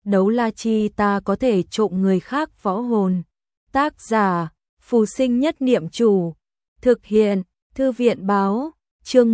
đấu la chi ta có thể trộm người khác võ hồn. Tác giả, Phù Sinh Nhất Niệm Chủ. Thực hiện, Thư viện Báo. Chương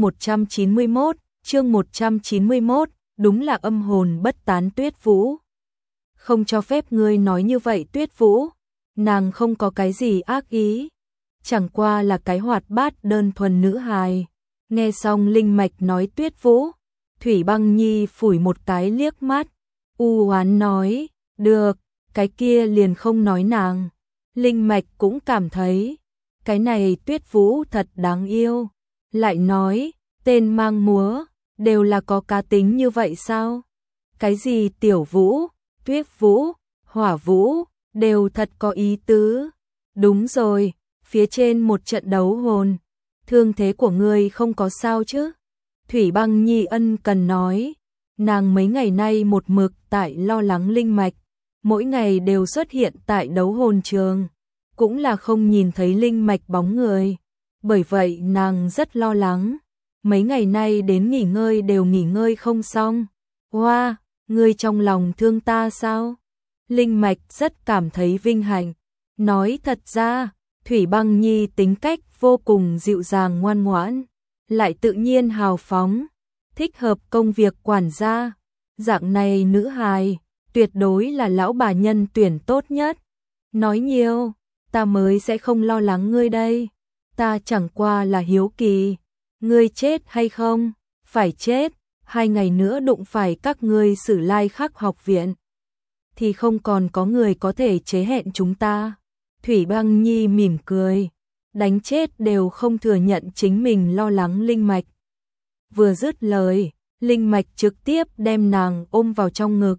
191, đúng là âm hồn bất tán Tuyết Vũ. Không cho phép ngươi nói như vậy Tuyết Vũ, nàng không có cái gì ác ý, chẳng qua là cái hoạt bát đơn thuần nữ hài. Nghe xong Linh Mạch nói Tuyết Vũ, Thủy Băng Nhi phủi một cái liếc mắt, u oán nói, được, cái kia liền không nói nàng. Linh Mạch cũng cảm thấy, cái này Tuyết Vũ thật đáng yêu, lại nói, tên mang múa, đều là có cá tính như vậy sao? Cái gì Tiểu Vũ, Tuyết Vũ, Hỏa Vũ, đều thật có ý tứ. Đúng rồi, phía trên một trận đấu hồn, thương thế của ngươi không có sao chứ? Thủy Băng Nhi ân cần nói, nàng mấy ngày nay một mực tại lo lắng Linh Mạch, mỗi ngày đều xuất hiện tại đấu hồn trường, cũng là không nhìn thấy Linh Mạch bóng người, bởi vậy nàng rất lo lắng, mấy ngày nay đến nghỉ ngơi đều nghỉ ngơi không xong. Hoa, ngươi trong lòng thương ta sao? Linh Mạch rất cảm thấy vinh hạnh, nói thật ra, Thủy Băng Nhi tính cách vô cùng dịu dàng ngoan ngoãn, lại tự nhiên hào phóng, thích hợp công việc quản gia, dạng này nữ hài, tuyệt đối là lão bà nhân tuyển tốt nhất. Nói nhiều, ta mới sẽ không lo lắng ngươi đây, ta chẳng qua là hiếu kỳ, ngươi chết hay không? Phải chết, 2 ngày nữa đụng phải các ngươi Sử Lai Khắc học viện, thì không còn có người có thể chế hẹn chúng ta. Thủy Băng Nhi mỉm cười, đánh chết đều không thừa nhận chính mình lo lắng Linh Mạch. Vừa dứt lời, Linh Mạch trực tiếp đem nàng ôm vào trong ngực.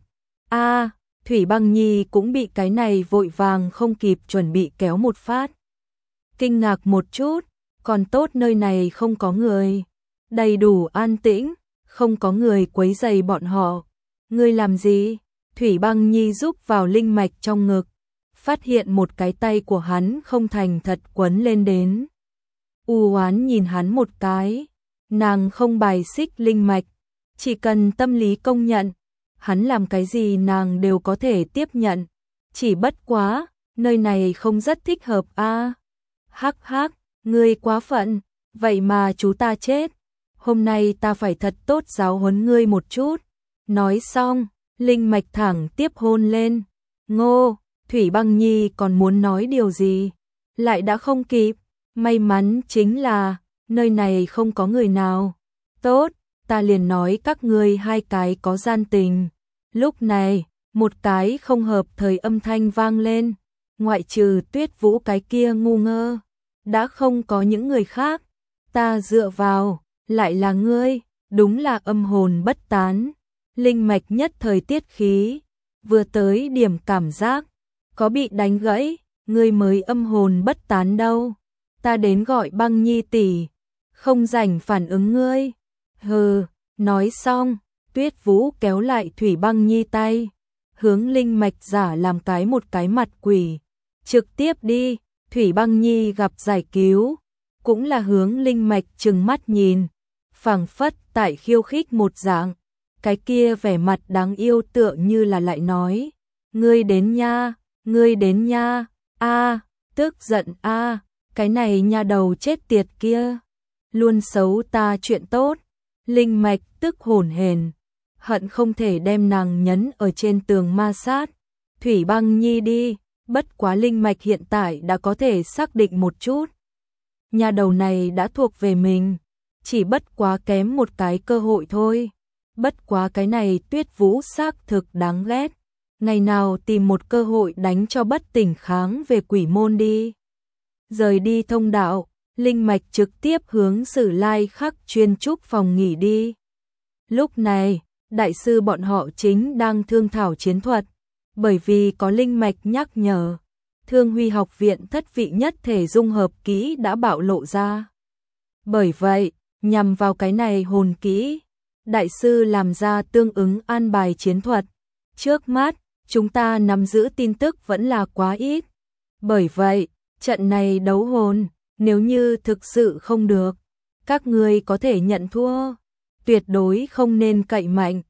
Thủy Băng Nhi cũng bị cái này vội vàng không kịp chuẩn bị kéo một phát. Kinh ngạc một chút, còn tốt nơi này không có người, đầy đủ an tĩnh, không có người quấy rầy bọn họ. Ngươi làm gì? Thủy Băng Nhi giúp vào Linh Mạch trong ngực, phát hiện một cái tay của hắn không thành thật quấn lên đến. U oán nhìn hắn một cái, nàng không bài xích Linh Mạch, chỉ cần tâm lý công nhận, hắn làm cái gì nàng đều có thể tiếp nhận, chỉ bất quá, nơi này không rất thích hợp a. Hắc hắc, ngươi quá phận, vậy mà chú ta chết, hôm nay ta phải thật tốt giáo huấn ngươi một chút. Nói xong, Linh Mạch thẳng tiếp hôn lên. Ngô, Thủy Băng Nhi còn muốn nói điều gì, lại đã không kịp, may mắn chính là, nơi này không có người nào. Tốt, ta liền nói các ngươi 2 cái có gian tình. Lúc này, một cái không hợp thời âm thanh vang lên, ngoại trừ Tuyết Vũ cái kia ngu ngơ, đã không có những người khác. Ta dựa vào, lại là ngươi, đúng là âm hồn bất tán. Linh Mạch nhất thời tiết khí, vừa tới điểm cảm giác, có bị đánh gãy, ngươi mới âm hồn bất tán đâu. Ta đến gọi Băng Nhi tỷ, không rảnh phản ứng ngươi. Hừ, nói xong, Tuyết Vũ kéo lại Thủy Băng Nhi tay, hướng Linh Mạch giả làm một cái mặt quỷ. Trực tiếp đi, Thủy Băng Nhi gặp giải cứu, cũng là hướng Linh Mạch trừng mắt nhìn, phảng phất tại khiêu khích một dạng. Cái kia vẻ mặt đáng yêu tựa như là lại nói, ngươi đến nha, ngươi đến nha, tức giận cái này nha đầu chết tiệt kia, luôn xấu ta chuyện tốt. Linh Mạch tức hổn hển, hận không thể đem nàng nhấn ở trên tường ma sát. Thủy Băng Nhi đi, bất quá Linh Mạch hiện tại đã có thể xác định một chút. Nha đầu này đã thuộc về mình, chỉ bất quá kém một cái cơ hội thôi. Bất quá cái này Tuyết Vũ xác thực đáng ghét, ngày nào tìm một cơ hội đánh cho bất tỉnh kháng về quỷ môn đi. Rời đi thông đạo, Linh Mạch trực tiếp hướng Sử Lai Khắc chuyên trúc phòng nghỉ đi. Lúc này, đại sư bọn họ chính đang thương thảo chiến thuật, bởi vì có Linh Mạch nhắc nhở, Thương Huy học viện thất vị nhất thể dung hợp kỹ đã bạo lộ ra. Bởi vậy, nhằm vào cái này hồn kỹ, đại sư làm ra tương ứng an bài chiến thuật. Trước mắt, chúng ta nắm giữ tin tức vẫn là quá ít. Bởi vậy, trận này đấu hồn, nếu như thực sự không được, các ngươi có thể nhận thua. Tuyệt đối không nên cậy mạnh.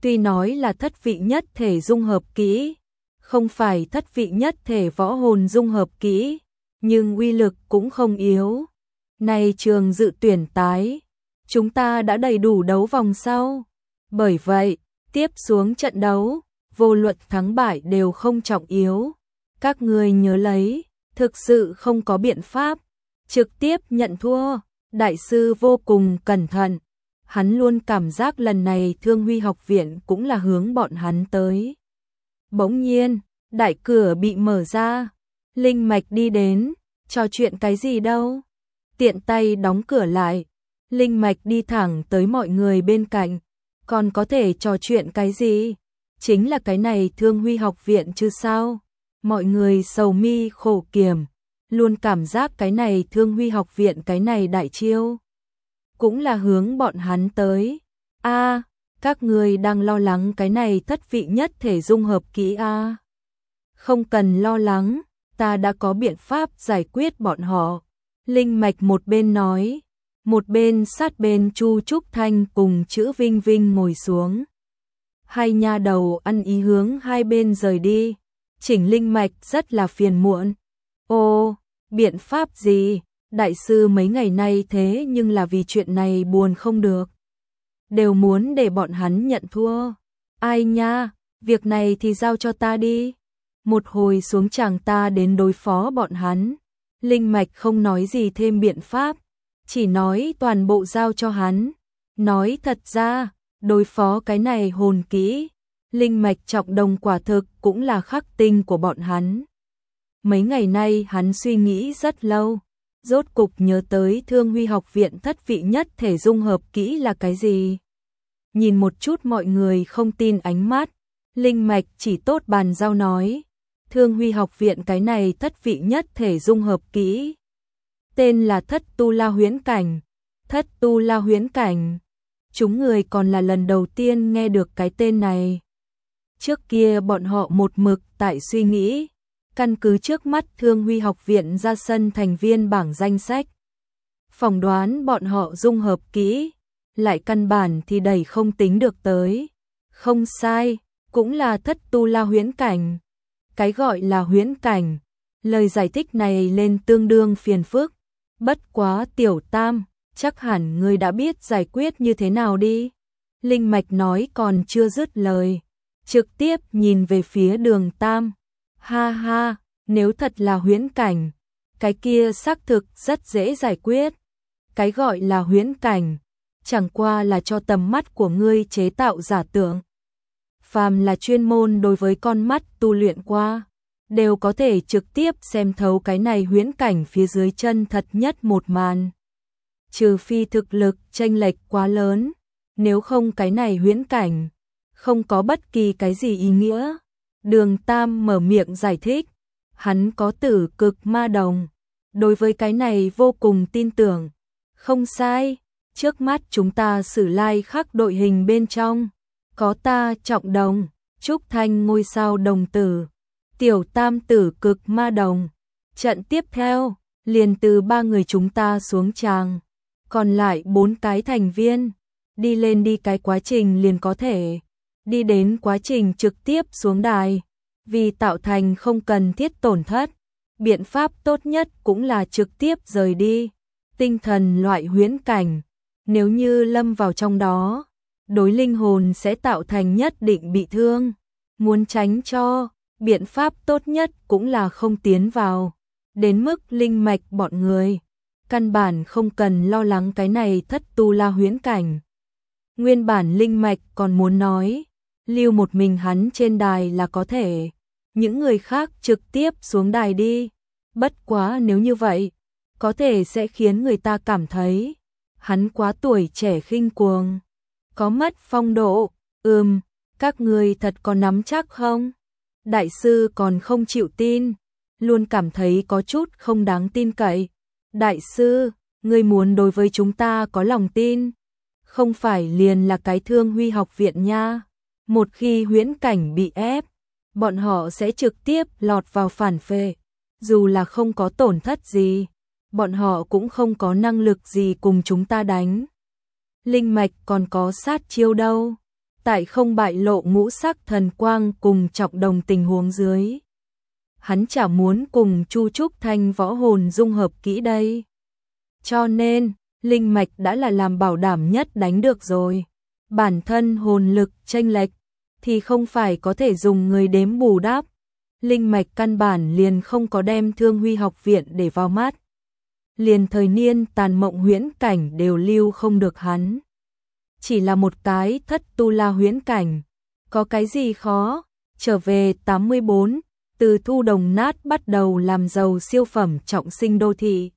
Tuy nói là thất vị nhất thể dung hợp kỹ, không phải thất vị nhất thể võ hồn dung hợp kỹ, nhưng uy lực cũng không yếu. Này trường dự tuyển tái, chúng ta đã đầy đủ đấu vòng sau. Bởi vậy, tiếp xuống trận đấu, vô luận thắng bại đều không trọng yếu. Các ngươi nhớ lấy, thực sự không có biện pháp trực tiếp nhận thua. Đại sư vô cùng cẩn thận, hắn luôn cảm giác lần này Thương Huy học viện cũng là hướng bọn hắn tới. Bỗng nhiên, đại cửa bị mở ra, Linh Mạch đi đến, trò chuyện cái gì đâu. Tiện tay đóng cửa lại, Linh Mạch đi thẳng tới mọi người bên cạnh, còn có thể trò chuyện cái gì? Chính là cái này Thương Huy học viện chứ sao? Mọi người sầu mi khổ kiểm, luôn cảm giác cái này Thương Huy học viện cái này đại chiêu cũng là hướng bọn hắn tới. A, các người đang lo lắng cái này thất vị nhất thể dung hợp kỹ a? Không cần lo lắng, ta đã có biện pháp giải quyết bọn họ. Linh Mạch một bên nói, một bên sát bên Chu Trúc Thanh cùng chữ Vinh Vinh ngồi xuống. Hai nha đầu ăn ý hướng hai bên rời đi. Chỉnh Linh Mạch rất là phiền muộn. Ô, biện pháp gì? Đại sư mấy ngày nay thế nhưng là vì chuyện này buồn không được. Đều muốn để bọn hắn nhận thua. Ai nha, việc này thì giao cho ta đi. Một hồi xuống chàng ta đến đối phó bọn hắn. Linh Mạch không nói gì thêm biện pháp, chỉ nói toàn bộ giao cho hắn. Nói thật ra, đối phó cái này hồn kỹ, Linh Mạch trọng đồng quả thực cũng là khắc tinh của bọn hắn. Mấy ngày nay hắn suy nghĩ rất lâu, rốt cục nhớ tới Thương Huy học viện thất vị nhất thể dung hợp kỹ là cái gì. Nhìn một chút mọi người không tin ánh mắt, Linh Mạch chỉ tốt bàn giao nói. Thương Huy học viện cái này thất vị nhất thể dung hợp kỹ, tên là Thất Tu La Huyễn Cảnh. Thất Tu La Huyễn Cảnh, chúng người còn là lần đầu tiên nghe được cái tên này. Trước kia bọn họ một mực tại suy nghĩ, căn cứ trước mắt Thương Huy học viện ra sân thành viên bảng danh sách, phỏng đoán bọn họ dung hợp kỹ, lại căn bản thì đẩy không tính được tới. Không sai, cũng là Thất Tu La Huyễn Cảnh. Cái gọi là huyễn cảnh, lời giải thích này lên tương đương phiền phức. Bất quá Tiểu Tam, chắc hẳn ngươi đã biết giải quyết như thế nào đi. Linh Mạch nói còn chưa dứt lời, trực tiếp nhìn về phía Đường Tam. Ha ha, nếu thật là huyễn cảnh, cái kia xác thực rất dễ giải quyết. Cái gọi là huyễn cảnh, chẳng qua là cho tầm mắt của ngươi chế tạo giả tưởng. Phàm là chuyên môn đối với con mắt tu luyện qua, đều có thể trực tiếp xem thấu cái này huyễn cảnh phía dưới chân thật nhất một màn. Trừ phi thực lực chênh lệch quá lớn, nếu không cái này huyễn cảnh không có bất kỳ cái gì ý nghĩa. Đường Tam mở miệng giải thích, hắn có tử cực ma đồng, đối với cái này vô cùng tin tưởng. Không sai, trước mắt chúng ta sử lai khắc đội hình bên trong, có ta trọng đồng, Trúc Thanh ngôi sao đồng tử, Tiểu Tam tử cực ma đồng. Trận tiếp theo, liền từ 3 người chúng ta xuống tràng, còn lại 4 cái thành viên, đi lên đi cái quá trình liền có thể, đi đến quá trình trực tiếp xuống đài, vì tạo thành không cần thiết tổn thất, biện pháp tốt nhất cũng là trực tiếp rời đi. Tinh thần loại huyễn cảnh, nếu như lâm vào trong đó, đối linh hồn sẽ tạo thành nhất định bị thương. Muốn tránh cho, biện pháp tốt nhất cũng là không tiến vào. Đến mức Linh Mạch bọn người, căn bản không cần lo lắng cái này Thất Tu La huyễn cảnh. Nguyên bản Linh Mạch còn muốn nói, lưu một mình hắn trên đài là có thể, những người khác trực tiếp xuống đài đi. Bất quá nếu như vậy, có thể sẽ khiến người ta cảm thấy hắn quá tuổi trẻ khinh cuồng, có mất phong độ. Các người thật có nắm chắc không? Đại sư còn không chịu tin, luôn cảm thấy có chút không đáng tin cậy. Đại sư, ngươi muốn đối với chúng ta có lòng tin, không phải liền là cái Thương Huy học viện nha. Một khi huyễn cảnh bị ép, bọn họ sẽ trực tiếp lọt vào phản phệ, dù là không có tổn thất gì, bọn họ cũng không có năng lực gì cùng chúng ta đánh. Linh Mạch còn có sát chiêu đâu. tại không bại lộ ngũ sắc thần quang cùng trọng đồng tình huống dưới. Hắn chả muốn cùng Chu Trúc Thanh võ hồn dung hợp kỹ đây. Cho nên, linh mạch đã là làm bảo đảm nhất đánh được rồi. Bản thân hồn lực chênh lệch thì không phải có thể dùng người đếm bù đắp. Linh mạch căn bản liền không có đem Thương Huy học viện để vào mắt. Liền thời niên tàn mộng huyễn cảnh đều lưu không được hắn. Chỉ là một cái thất tu la huyễn cảnh. Có cái gì khó? Trở về 84, từ thu đồng nát bắt đầu làm giàu siêu phẩm trọng sinh đô thị.